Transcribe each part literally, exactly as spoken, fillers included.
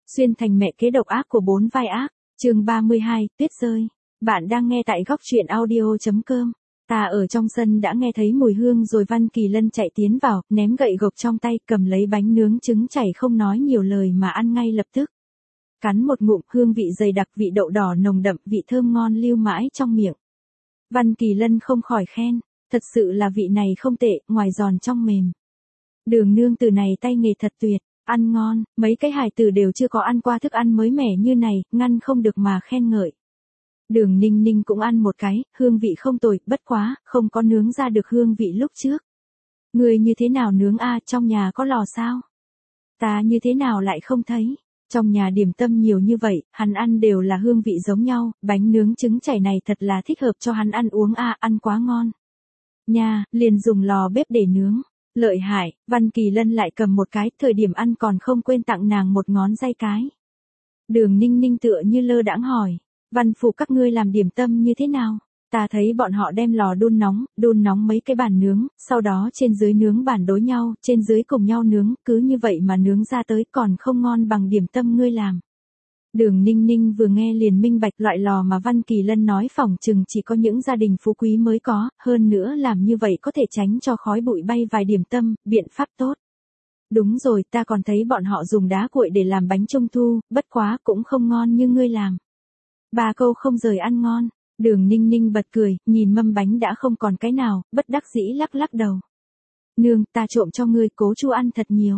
Xuyên thành mẹ kế độc ác của bốn vai ác, chương ba mươi hai, tuyết rơi. Bạn đang nghe tại góc truyện audio.com. Ta ở trong sân đã nghe thấy mùi hương rồi. Văn Kỳ Lân chạy tiến vào, ném gậy gộc trong tay, cầm lấy bánh nướng trứng chảy không nói nhiều lời mà ăn ngay lập tức. Cắn một ngụm, hương vị dày đặc, vị đậu đỏ nồng đậm, vị thơm ngon lưu mãi trong miệng. Văn Kỳ Lân không khỏi khen, thật sự là vị này không tệ, ngoài giòn trong mềm. Đường nương tử này tay nghề thật tuyệt, ăn ngon, mấy cái hài tử đều chưa có ăn qua thức ăn mới mẻ như này, ngăn không được mà khen ngợi. Đường Ninh Ninh cũng ăn một cái, hương vị không tồi, bất quá, không có nướng ra được hương vị lúc trước. Người như thế nào nướng a, trong nhà có lò sao? Ta như thế nào lại không thấy? Trong nhà điểm tâm nhiều như vậy, hắn ăn đều là hương vị giống nhau, bánh nướng trứng chảy này thật là thích hợp cho hắn ăn uống a, ăn quá ngon. Nha, liền dùng lò bếp để nướng. Lợi hại, Văn Kỳ Lân lại cầm một cái, thời điểm ăn còn không quên tặng nàng một ngón tay cái. Đường Ninh Ninh tựa như lơ đãng hỏi, Văn phụ các ngươi làm điểm tâm như thế nào? Ta thấy bọn họ đem lò đun nóng, đun nóng mấy cái bàn nướng, sau đó trên dưới nướng bàn đối nhau, trên dưới cùng nhau nướng, cứ như vậy mà nướng ra tới còn không ngon bằng điểm tâm ngươi làm. Đường Ninh Ninh vừa nghe liền minh bạch, loại lò mà Văn Kỳ Lân nói phỏng chừng chỉ có những gia đình phú quý mới có, hơn nữa làm như vậy có thể tránh cho khói bụi bay vài điểm tâm, biện pháp tốt. Đúng rồi, ta còn thấy bọn họ dùng đá cuội để làm bánh trung thu, bất quá cũng không ngon như ngươi làm. Ba câu không rời ăn ngon. Đường Ninh Ninh bật cười, nhìn mâm bánh đã không còn cái nào, bất đắc dĩ lắc lắc đầu. Nương, ta trộm cho ngươi, Cố Chu ăn thật nhiều.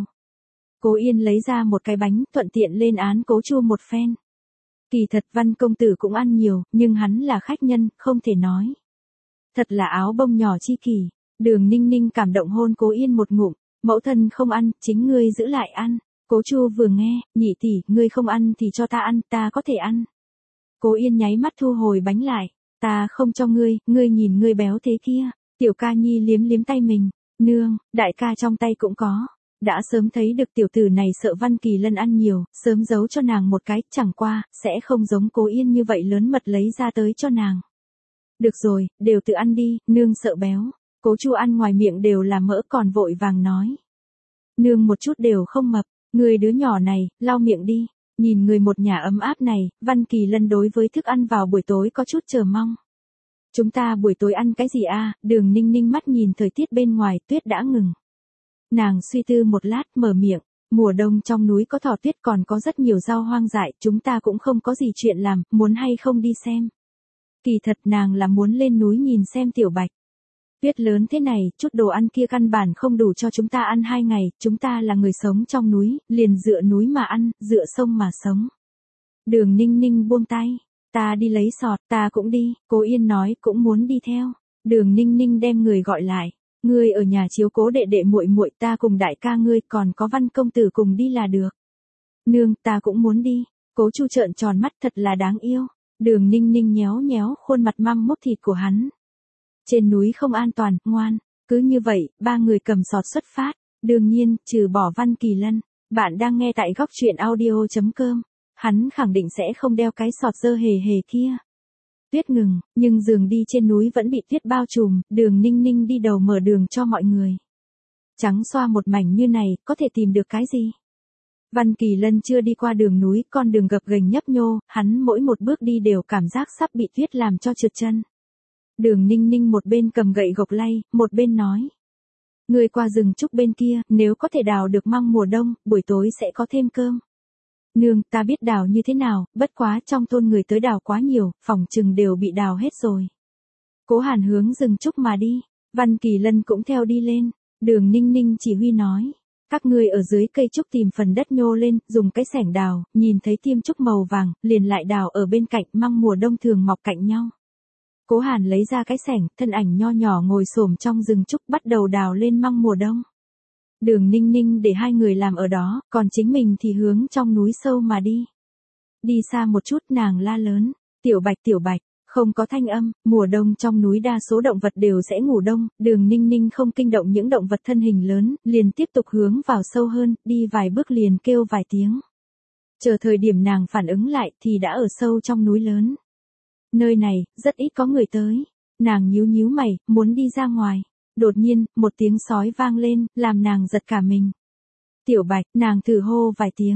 Cố Yên lấy ra một cái bánh, thuận tiện lên án Cố Chu một phen. Kỳ thật Văn công tử cũng ăn nhiều, nhưng hắn là khách nhân, không thể nói. Thật là áo bông nhỏ chi kỷ. Đường Ninh Ninh cảm động hôn Cố Yên một ngụm, mẫu thân không ăn, chính ngươi giữ lại ăn. Cố Chu vừa nghe, nhị tỷ, ngươi không ăn thì cho ta ăn, ta có thể ăn. Cố Yên nháy mắt thu hồi bánh lại, ta không cho ngươi, ngươi nhìn ngươi béo thế kia. Tiểu ca nhi liếm liếm tay mình, nương, đại ca trong tay cũng có. Đã sớm thấy được tiểu tử này sợ Văn Kỳ Lân ăn nhiều, sớm giấu cho nàng một cái, chẳng qua, sẽ không giống Cố Yên như vậy lớn mật lấy ra tới cho nàng. Được rồi, đều tự ăn đi, nương sợ béo. Cố Chu ăn ngoài miệng đều là mỡ còn vội vàng nói. Nương một chút đều không mập, người đứa nhỏ này, lau miệng đi. Nhìn người một nhà ấm áp này, Văn Kỳ Lân đối với thức ăn vào buổi tối có chút chờ mong. Chúng ta buổi tối ăn cái gì a? Đường Ninh Ninh mắt nhìn thời tiết bên ngoài, tuyết đã ngừng. Nàng suy tư một lát mở miệng, mùa đông trong núi có thỏ tuyết còn có rất nhiều rau hoang dại, chúng ta cũng không có gì chuyện làm, muốn hay không đi xem. Kỳ thật nàng là muốn lên núi nhìn xem Tiểu Bạch. Tuyết lớn thế này, chút đồ ăn kia căn bản không đủ cho chúng ta ăn hai ngày, chúng ta là người sống trong núi, liền dựa núi mà ăn, dựa sông mà sống. Đường Ninh Ninh buông tay, ta đi lấy sọt, ta cũng đi, Cố Yên nói cũng muốn đi theo. Đường Ninh Ninh đem người gọi lại, ngươi ở nhà chiếu cố đệ đệ muội muội, ta cùng đại ca ngươi còn có Văn công tử cùng đi là được. Nương, ta cũng muốn đi. Cố Chu trợn tròn mắt thật là đáng yêu. Đường Ninh Ninh nhéo nhéo khuôn mặt măm mốc thịt của hắn. Trên núi không an toàn, ngoan. Cứ như vậy, ba người cầm sọt xuất phát. Đương nhiên, trừ bỏ Văn Kỳ Lân. Bạn đang nghe tại góc truyện audio.com. Hắn khẳng định sẽ không đeo cái sọt dơ hề hề kia. Tuyết ngừng, nhưng đường đi trên núi vẫn bị tuyết bao trùm, Đường Ninh Ninh đi đầu mở đường cho mọi người. Trắng xoa một mảnh như này, có thể tìm được cái gì? Văn Kỳ Lân chưa đi qua đường núi, con đường gập ghềnh nhấp nhô, hắn mỗi một bước đi đều cảm giác sắp bị tuyết làm cho trượt chân. Đường Ninh Ninh một bên cầm gậy gộc lay, một bên nói. Người qua rừng trúc bên kia, nếu có thể đào được măng mùa đông, buổi tối sẽ có thêm cơm. Nương, ta biết đào như thế nào, bất quá trong thôn người tới đào quá nhiều, phòng chừng đều bị đào hết rồi. Cố Hàn hướng rừng trúc mà đi, Văn Kỳ Lân cũng theo đi lên. Đường Ninh Ninh chỉ huy nói, các ngươi ở dưới cây trúc tìm phần đất nhô lên, dùng cái xẻng đào, nhìn thấy tiêm trúc màu vàng, liền lại đào ở bên cạnh, măng mùa đông thường mọc cạnh nhau. Cố Hàn lấy ra cái xẻng, thân ảnh nho nhỏ ngồi xổm trong rừng trúc bắt đầu đào lên măng mùa đông. Đường Ninh Ninh để hai người làm ở đó, còn chính mình thì hướng trong núi sâu mà đi. Đi xa một chút nàng la lớn, Tiểu Bạch Tiểu Bạch, không có thanh âm, mùa đông trong núi đa số động vật đều sẽ ngủ đông, Đường Ninh Ninh không kinh động những động vật thân hình lớn, liền tiếp tục hướng vào sâu hơn, đi vài bước liền kêu vài tiếng. Chờ thời điểm nàng phản ứng lại thì đã ở sâu trong núi lớn. Nơi này, rất ít có người tới. Nàng nhíu nhíu mày, muốn đi ra ngoài. Đột nhiên, một tiếng sói vang lên, làm nàng giật cả mình. Tiểu Bạch, nàng thử hô vài tiếng.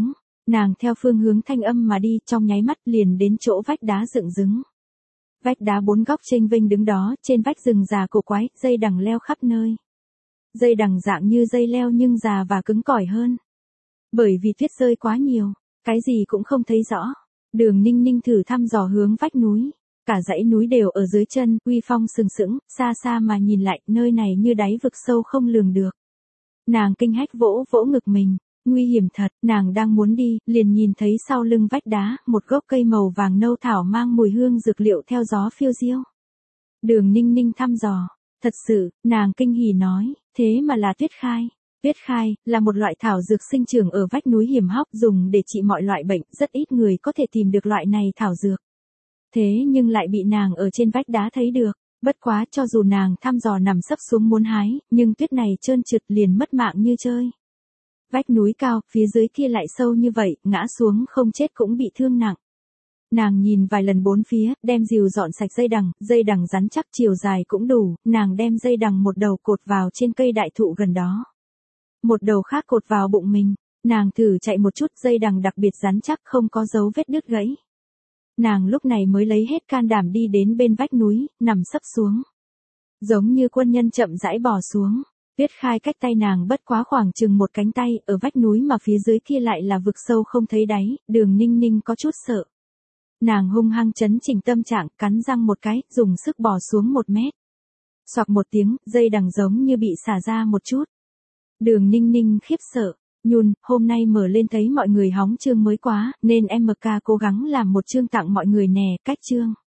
Nàng theo phương hướng thanh âm mà đi, trong nháy mắt liền đến chỗ vách đá dựng đứng. Vách đá bốn góc chênh vênh đứng đó, trên vách rừng già cổ quái, dây đằng leo khắp nơi. Dây đằng dạng như dây leo nhưng già và cứng cỏi hơn. Bởi vì tuyết rơi quá nhiều, cái gì cũng không thấy rõ. Đường Ninh Ninh thử thăm dò hướng vách núi. Cả dãy núi đều ở dưới chân, uy phong sừng sững, xa xa mà nhìn lại, nơi này như đáy vực sâu không lường được. Nàng kinh hách vỗ vỗ ngực mình, nguy hiểm thật, nàng đang muốn đi, liền nhìn thấy sau lưng vách đá, một gốc cây màu vàng nâu thảo mang mùi hương dược liệu theo gió phiêu diêu. Đường Ninh Ninh thăm dò, thật sự, nàng kinh hỉ nói, thế mà là tuyết khai. Tuyết khai, là một loại thảo dược sinh trưởng ở vách núi hiểm hóc dùng để trị mọi loại bệnh, rất ít người có thể tìm được loại này thảo dược. Thế nhưng lại bị nàng ở trên vách đá thấy được, bất quá cho dù nàng thăm dò nằm sấp xuống muốn hái, nhưng tuyết này trơn trượt liền mất mạng như chơi. Vách núi cao, phía dưới kia lại sâu như vậy, ngã xuống không chết cũng bị thương nặng. Nàng nhìn vài lần bốn phía, đem rìu dọn sạch dây đằng, dây đằng rắn chắc chiều dài cũng đủ, nàng đem dây đằng một đầu cột vào trên cây đại thụ gần đó. Một đầu khác cột vào bụng mình, nàng thử chạy một chút, dây đằng đặc biệt rắn chắc không có dấu vết đứt gãy. Nàng lúc này mới lấy hết can đảm đi đến bên vách núi, nằm sấp xuống. Giống như quân nhân chậm rãi bò xuống, tuyết khai cách tay nàng bất quá khoảng chừng một cánh tay, ở vách núi mà phía dưới kia lại là vực sâu không thấy đáy, Đường Ninh Ninh có chút sợ. Nàng hung hăng chấn chỉnh tâm trạng, cắn răng một cái, dùng sức bò xuống một mét. Xoạc một tiếng, dây đằng giống như bị xả ra một chút. Đường Ninh Ninh khiếp sợ, nhún, hôm nay mở lên thấy mọi người hóng chương mới quá, nên em em ca cố gắng làm một chương tặng mọi người nè, cách chương.